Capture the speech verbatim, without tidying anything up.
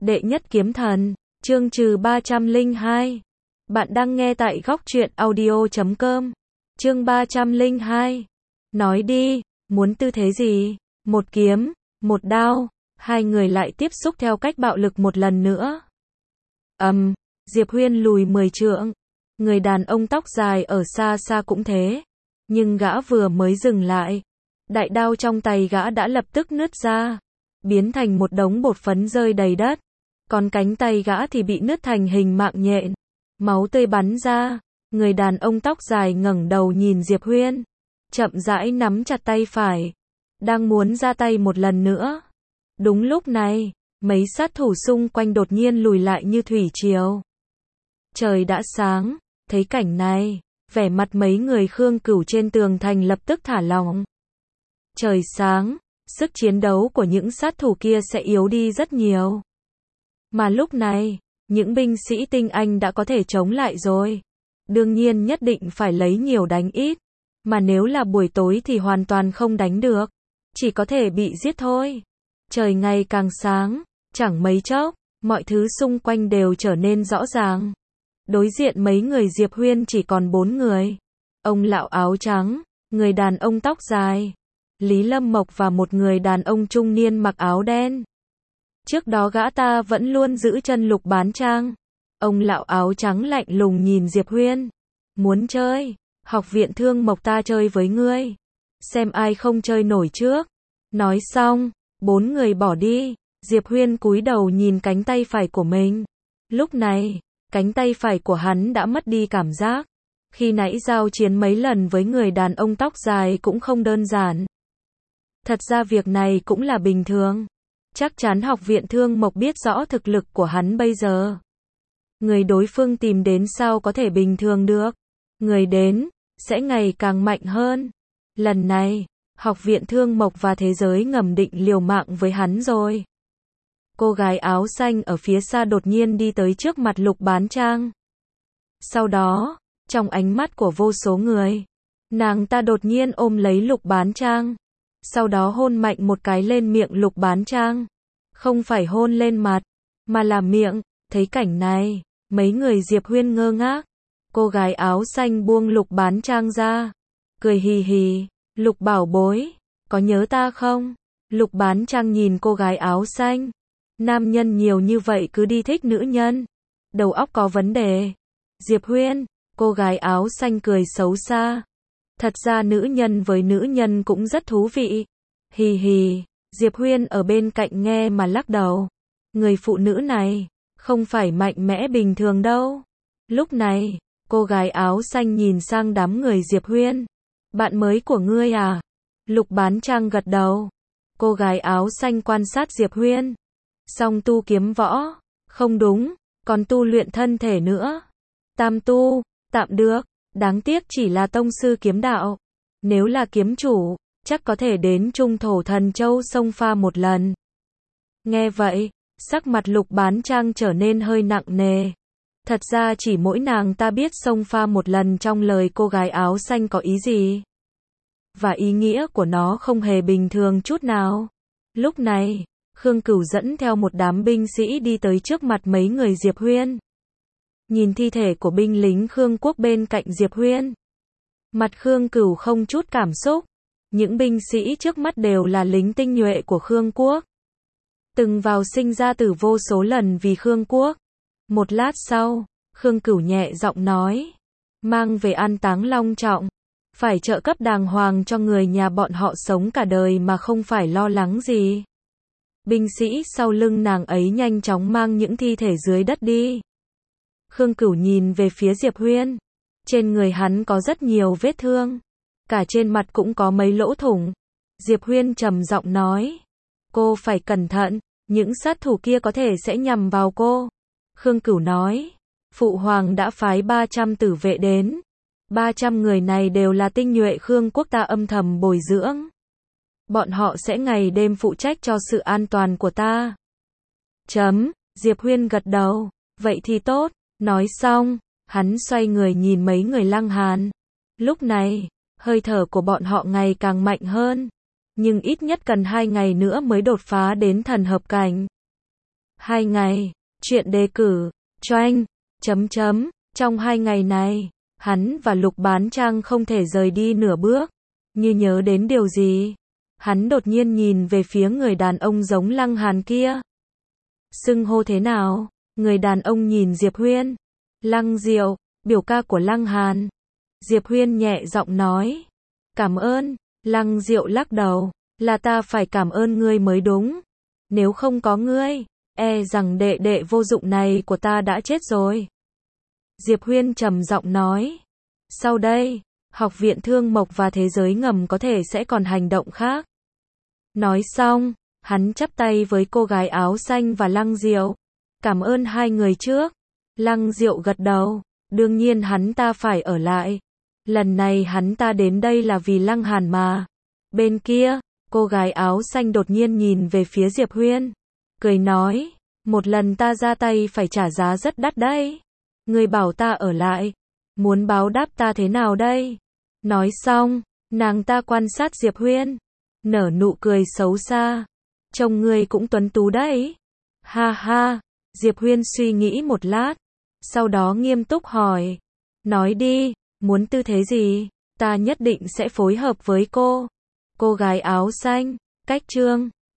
Đệ nhất kiếm thần, chương trừ ba trăm lẻ hai. Bạn đang nghe tại góc truyện audio chấm com. Chương ba trăm lẻ hai. Nói đi, muốn tư thế gì? Một kiếm, một đao, hai người lại tiếp xúc theo cách bạo lực một lần nữa. Ầm, um, Diệp Huyên lùi mười trượng. Người đàn ông tóc dài ở xa xa cũng thế. Nhưng gã vừa mới dừng lại, đại đao trong tay gã đã lập tức nứt ra, biến thành một đống bột phấn rơi đầy đất. Còn cánh tay gã thì bị nứt thành hình mạng nhện. Máu tươi bắn ra. Người đàn ông tóc dài ngẩng đầu nhìn Diệp Huyên, chậm rãi nắm chặt tay phải, đang muốn ra tay một lần nữa. Đúng lúc này, mấy sát thủ xung quanh đột nhiên lùi lại như thủy triều. Trời đã sáng, thấy cảnh này, vẻ mặt mấy người Khương Cửu trên tường thành lập tức thả lỏng. Trời sáng, sức chiến đấu của những sát thủ kia sẽ yếu đi rất nhiều. Mà lúc này, những binh sĩ tinh anh đã có thể chống lại rồi. Đương nhiên nhất định phải lấy nhiều đánh ít. Mà nếu là buổi tối thì hoàn toàn không đánh được. Chỉ có thể bị giết thôi. Trời ngày càng sáng, chẳng mấy chốc, mọi thứ xung quanh đều trở nên rõ ràng. Đối diện mấy người Diệp Huyên chỉ còn bốn người. Ông lão áo trắng, người đàn ông tóc dài, Lý Lâm Mộc và một người đàn ông trung niên mặc áo đen. Trước đó gã ta vẫn luôn giữ chân Lục Bán Trang. Ông lão áo trắng lạnh lùng nhìn Diệp Huyên. Muốn chơi, học viện Thương Mộc ta chơi với ngươi. Xem ai không chơi nổi trước. Nói xong, bốn người bỏ đi. Diệp Huyên cúi đầu nhìn cánh tay phải của mình. Lúc này, cánh tay phải của hắn đã mất đi cảm giác. Khi nãy giao chiến mấy lần với người đàn ông tóc dài cũng không đơn giản. Thật ra việc này cũng là bình thường. Chắc chắn học viện Thương Mộc biết rõ thực lực của hắn bây giờ. Người đối phương tìm đến sao có thể bình thường được. Người đến, sẽ ngày càng mạnh hơn. Lần này, học viện Thương Mộc và thế giới ngầm định liều mạng với hắn rồi. Cô gái áo xanh ở phía xa đột nhiên đi tới trước mặt Lục Bán Trang. Sau đó, trong ánh mắt của vô số người, nàng ta đột nhiên ôm lấy Lục Bán Trang. Sau đó hôn mạnh một cái lên miệng Lục Bán Trang. Không phải hôn lên mặt, mà là miệng. Thấy cảnh này, mấy người Diệp Huyên ngơ ngác. Cô gái áo xanh buông Lục Bán Trang ra, cười hì hì. Lục bảo bối, có nhớ ta không? Lục Bán Trang nhìn cô gái áo xanh. Nam nhân nhiều như vậy cứ đi thích nữ nhân. Đầu óc có vấn đề. Diệp Huyên, cô gái áo xanh cười xấu xa. Thật ra nữ nhân với nữ nhân cũng rất thú vị. Hì hì, Diệp Huyên ở bên cạnh nghe mà lắc đầu. Người phụ nữ này, không phải mạnh mẽ bình thường đâu. Lúc này, cô gái áo xanh nhìn sang đám người Diệp Huyên. Bạn mới của ngươi à? Lục Bán Trang gật đầu. Cô gái áo xanh quan sát Diệp Huyên. Song tu kiếm võ. Không đúng, còn tu luyện thân thể nữa. Tam tu, tạm được. Đáng tiếc chỉ là tông sư kiếm đạo. Nếu là kiếm chủ, chắc có thể đến Trung Thổ Thần Châu xông pha một lần. Nghe vậy, sắc mặt Lục Bán Trang trở nên hơi nặng nề. Thật ra chỉ mỗi nàng ta biết xông pha một lần trong lời cô gái áo xanh có ý gì. Và ý nghĩa của nó không hề bình thường chút nào. Lúc này, Khương Cửu dẫn theo một đám binh sĩ đi tới trước mặt mấy người Diệp Huyên. Nhìn thi thể của binh lính Khương Quốc bên cạnh Diệp Huyên. Mặt Khương Cửu không chút cảm xúc. Những binh sĩ trước mắt đều là lính tinh nhuệ của Khương Quốc. Từng vào sinh ra tử vô số lần vì Khương Quốc. Một lát sau, Khương Cửu nhẹ giọng nói. Mang về an táng long trọng. Phải trợ cấp đàng hoàng cho người nhà bọn họ sống cả đời mà không phải lo lắng gì. Binh sĩ sau lưng nàng ấy nhanh chóng mang những thi thể dưới đất đi. Khương Cửu nhìn về phía Diệp Huyên. Trên người hắn có rất nhiều vết thương. Cả trên mặt cũng có mấy lỗ thủng. Diệp Huyên trầm giọng nói. Cô phải cẩn thận, những sát thủ kia có thể sẽ nhằm vào cô. Khương Cửu nói. Phụ hoàng đã phái ba trăm tử vệ đến. ba trăm người này đều là tinh nhuệ Khương Quốc ta âm thầm bồi dưỡng. Bọn họ sẽ ngày đêm phụ trách cho sự an toàn của ta. Chấm, Diệp Huyên gật đầu. Vậy thì tốt. Nói xong, hắn xoay người nhìn mấy người Lăng Hàn. Lúc này, hơi thở của bọn họ ngày càng mạnh hơn. Nhưng ít nhất cần hai ngày nữa mới đột phá đến thần hợp cảnh. Hai ngày, chuyện đề cử, choanh, chấm chấm, trong hai ngày này, hắn và Lục Bán Trang không thể rời đi nửa bước, như nhớ đến điều gì. Hắn đột nhiên nhìn về phía người đàn ông giống Lăng Hàn kia. Xưng hô thế nào? Người đàn ông nhìn Diệp Huyên. Lăng Diệu, biểu ca của Lăng Hàn. Diệp Huyên nhẹ giọng nói. Cảm ơn. Lăng Diệu lắc đầu. Là ta phải cảm ơn ngươi mới đúng. Nếu không có ngươi, e rằng đệ đệ vô dụng này của ta đã chết rồi. Diệp Huyên trầm giọng nói. Sau đây, Học viện Thương Mộc và Thế giới ngầm có thể sẽ còn hành động khác. Nói xong, hắn chắp tay với cô gái áo xanh và Lăng Diệu. Cảm ơn hai người trước. Lăng Diệu gật đầu. Đương nhiên hắn ta phải ở lại. Lần này hắn ta đến đây là vì Lăng Hàn mà. Bên kia, cô gái áo xanh đột nhiên nhìn về phía Diệp Huyên. Cười nói, một lần ta ra tay phải trả giá rất đắt đấy. Người bảo ta ở lại. Muốn báo đáp ta thế nào đây? Nói xong, nàng ta quan sát Diệp Huyên. Nở nụ cười xấu xa. Trông ngươi cũng tuấn tú đấy. Ha ha, Diệp Huyên suy nghĩ một lát. Sau đó nghiêm túc hỏi. Nói đi, muốn tư thế gì? Ta nhất định sẽ phối hợp với cô. Cô gái áo xanh, cách chương.